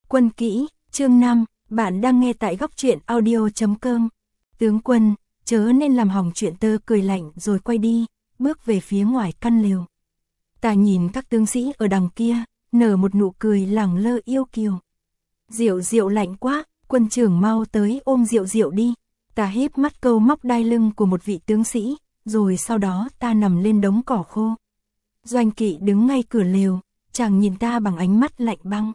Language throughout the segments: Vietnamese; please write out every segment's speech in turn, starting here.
Quân kỹ, chương 5, bạn đang nghe tại góc truyện audio.com. Tướng quân, chớ nên làm hỏng chuyện. Tơ cười lạnh rồi quay đi, bước về phía ngoài căn lều. Ta nhìn các tướng sĩ ở đằng kia, nở một nụ cười lẳng lơ yêu kiều. Diệu Diệu lạnh quá, quân trưởng mau tới ôm Diệu Diệu đi. Ta híp mắt câu móc đai lưng của một vị tướng sĩ, rồi sau đó ta nằm lên đống cỏ khô. Doanh Kỵ đứng ngay cửa lều, chàng nhìn ta bằng ánh mắt lạnh băng.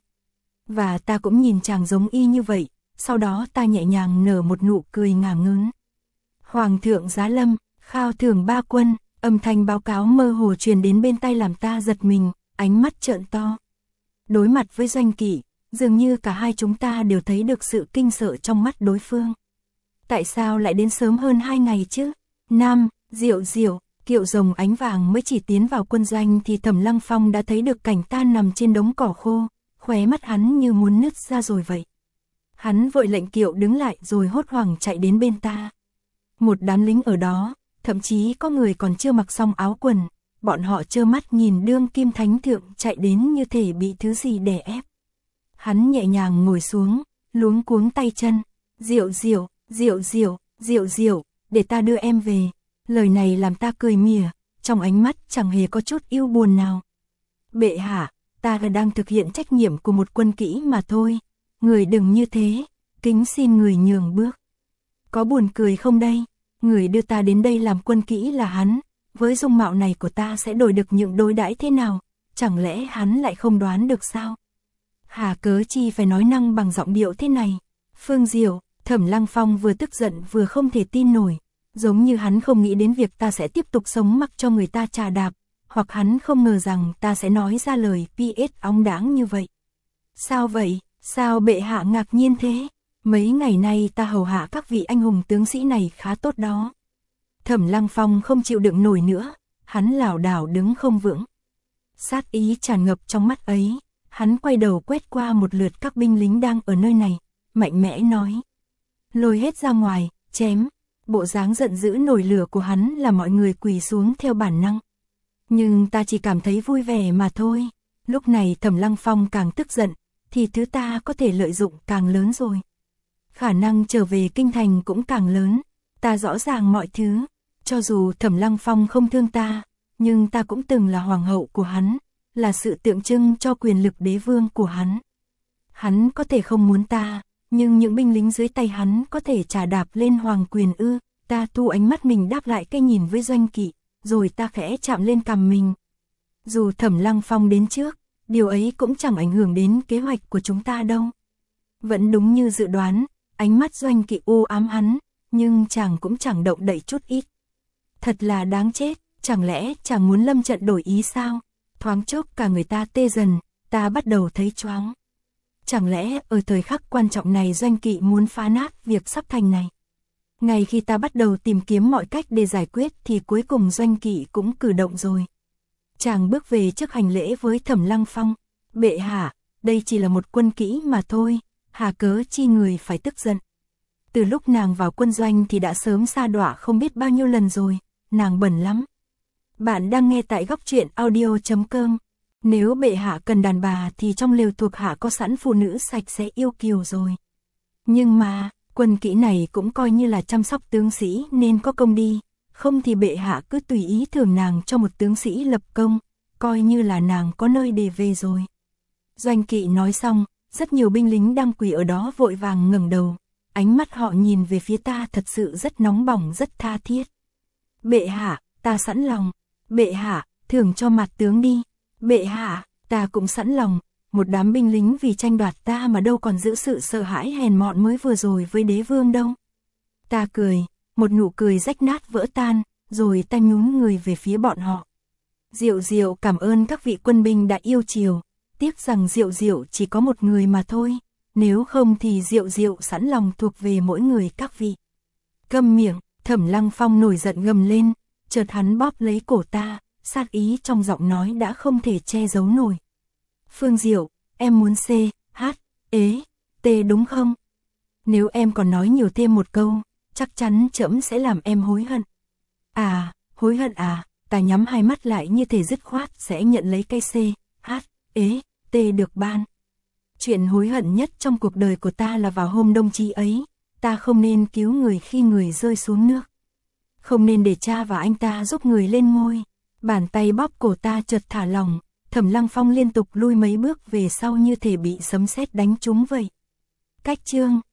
Và ta cũng nhìn chàng giống y như vậy, sau đó ta nhẹ nhàng nở một nụ cười ngả ngớn. Hoàng thượng giá lâm, khao thưởng 3 quân, âm thanh báo cáo mơ hồ truyền đến bên tai làm ta giật mình, ánh mắt trợn to. Đối mặt với Doanh Kỵ, dường như cả hai chúng ta đều thấy được sự kinh sợ trong mắt đối phương. Tại sao lại đến sớm hơn 2 ngày chứ? Nam, Diệu Diệu, Kiệu Rồng Ánh Vàng mới chỉ tiến vào quân doanh thì Thẩm Lăng Phong đã thấy được cảnh ta nằm trên đống cỏ khô, khóe mắt hắn như muốn nứt ra rồi vậy. Hắn vội lệnh kiệu đứng lại rồi hốt hoảng chạy đến bên ta. Một đám lính ở đó, thậm chí có người còn chưa mặc xong áo quần, bọn họ trơ mắt nhìn đương kim thánh thượng chạy đến như thể bị thứ gì đè ép. Hắn nhẹ nhàng ngồi xuống, luống cuống tay chân. Diệu Diệu, Diệu Diệu, Diệu Diệu, để ta đưa em về. Lời này làm ta cười mỉa, trong ánh mắt chẳng hề có chút yêu buồn nào. Bệ hạ, ta đang thực hiện trách nhiệm của một quân kỹ mà thôi. Người đừng như thế, kính xin người nhường bước. Có buồn cười không đây? Người đưa ta đến đây làm quân kỹ là hắn. Với dung mạo này của ta sẽ đổi được những đối đãi thế nào? Chẳng lẽ hắn lại không đoán được sao? Hà cớ chi phải nói năng bằng giọng điệu thế này? Phương Diệu, Thẩm Lăng Phong vừa tức giận vừa không thể tin nổi. Giống như hắn không nghĩ đến việc ta sẽ tiếp tục sống mặc cho người ta trà đạp, hoặc hắn không ngờ rằng ta sẽ nói ra lời PS óng đáng như vậy. Sao vậy? Sao bệ hạ ngạc nhiên thế? Mấy ngày nay ta hầu hạ các vị anh hùng tướng sĩ này khá tốt đó. Thẩm Lăng Phong không chịu đựng nổi nữa, hắn lảo đảo đứng không vững. Sát ý tràn ngập trong mắt ấy, hắn quay đầu quét qua một lượt các binh lính đang ở nơi này, mạnh mẽ nói. Lôi hết ra ngoài, chém. Bộ dáng giận dữ nổi lửa của hắn là mọi người quỳ xuống theo bản năng. Nhưng ta chỉ cảm thấy vui vẻ mà thôi. Lúc này Thẩm Lăng Phong càng tức giận, thì thứ ta có thể lợi dụng càng lớn rồi. Khả năng trở về kinh thành cũng càng lớn. Ta rõ ràng mọi thứ. Cho dù Thẩm Lăng Phong không thương ta, nhưng ta cũng từng là hoàng hậu của hắn, là sự tượng trưng cho quyền lực đế vương của hắn. Hắn có thể không muốn ta, nhưng những binh lính dưới tay hắn có thể trà đạp lên hoàng quyền ư? Ta thu ánh mắt mình đáp lại cái nhìn với Doanh Kỵ, rồi ta khẽ chạm lên cằm mình. Dù Thẩm Lăng Phong đến trước, điều ấy cũng chẳng ảnh hưởng đến kế hoạch của chúng ta đâu. Vẫn đúng như dự đoán, ánh mắt Doanh Kỵ u ám hắn, nhưng chàng cũng chẳng động đậy chút ít. Thật là đáng chết, chẳng lẽ chàng muốn lâm trận đổi ý sao? Thoáng chốc cả người ta tê dần, ta bắt đầu thấy choáng. Chẳng lẽ ở thời khắc quan trọng này Doanh Kỵ muốn phá nát việc sắp thành này? Ngay khi ta bắt đầu tìm kiếm mọi cách để giải quyết thì cuối cùng Doanh Kỵ cũng cử động rồi. Chàng bước về trước hành lễ với Thẩm Lăng Phong. Bệ hạ, đây chỉ là một quân kỹ mà thôi, hà cớ chi người phải tức giận. Từ lúc nàng vào quân doanh thì đã sớm sa đọa không biết bao nhiêu lần rồi, nàng bẩn lắm. Bạn đang nghe tại góc truyện audio.com. Nếu bệ hạ cần đàn bà thì trong lều thuộc hạ có sẵn phụ nữ sạch sẽ yêu kiều rồi. Nhưng mà, quân kỹ này cũng coi như là chăm sóc tướng sĩ nên có công đi, không thì bệ hạ cứ tùy ý thưởng nàng cho một tướng sĩ lập công, coi như là nàng có nơi để về rồi. Doanh Kỵ nói xong, rất nhiều binh lính đang quỳ ở đó vội vàng ngẩng đầu, ánh mắt họ nhìn về phía ta thật sự rất nóng bỏng rất tha thiết. Bệ hạ, ta sẵn lòng. Bệ hạ, thưởng cho mặt tướng đi. Bệ hạ, ta cũng sẵn lòng. Một đám binh lính vì tranh đoạt ta mà đâu còn giữ sự sợ hãi hèn mọn mới vừa rồi với đế vương đâu. Ta cười, một nụ cười rách nát vỡ tan, rồi ta nhún người về phía bọn họ. Diệu Diệu cảm ơn các vị quân binh đã yêu chiều, tiếc rằng Diệu Diệu chỉ có một người mà thôi, nếu không thì Diệu Diệu sẵn lòng thuộc về mỗi người các vị. Câm miệng, Thẩm Lăng Phong nổi giận gầm lên, chợt hắn bóp lấy cổ ta, sát ý trong giọng nói đã không thể che giấu nổi. Phương Diệu, em muốn C, H, ế, T đúng không? Nếu em còn nói nhiều thêm một câu, chắc chắn trẫm sẽ làm em hối hận. À, hối hận à? Ta nhắm hai mắt lại như thể dứt khoát sẽ nhận lấy cây C, H, ế, T được ban. Chuyện hối hận nhất trong cuộc đời của ta là vào hôm đông chí ấy, ta không nên cứu người khi người rơi xuống nước. Không nên để cha và anh ta giúp người lên ngôi. Bàn tay bóp cổ ta chợt thả lỏng, Thẩm Lăng Phong liên tục lui mấy bước về sau như thể bị sấm sét đánh trúng vậy. Cách chương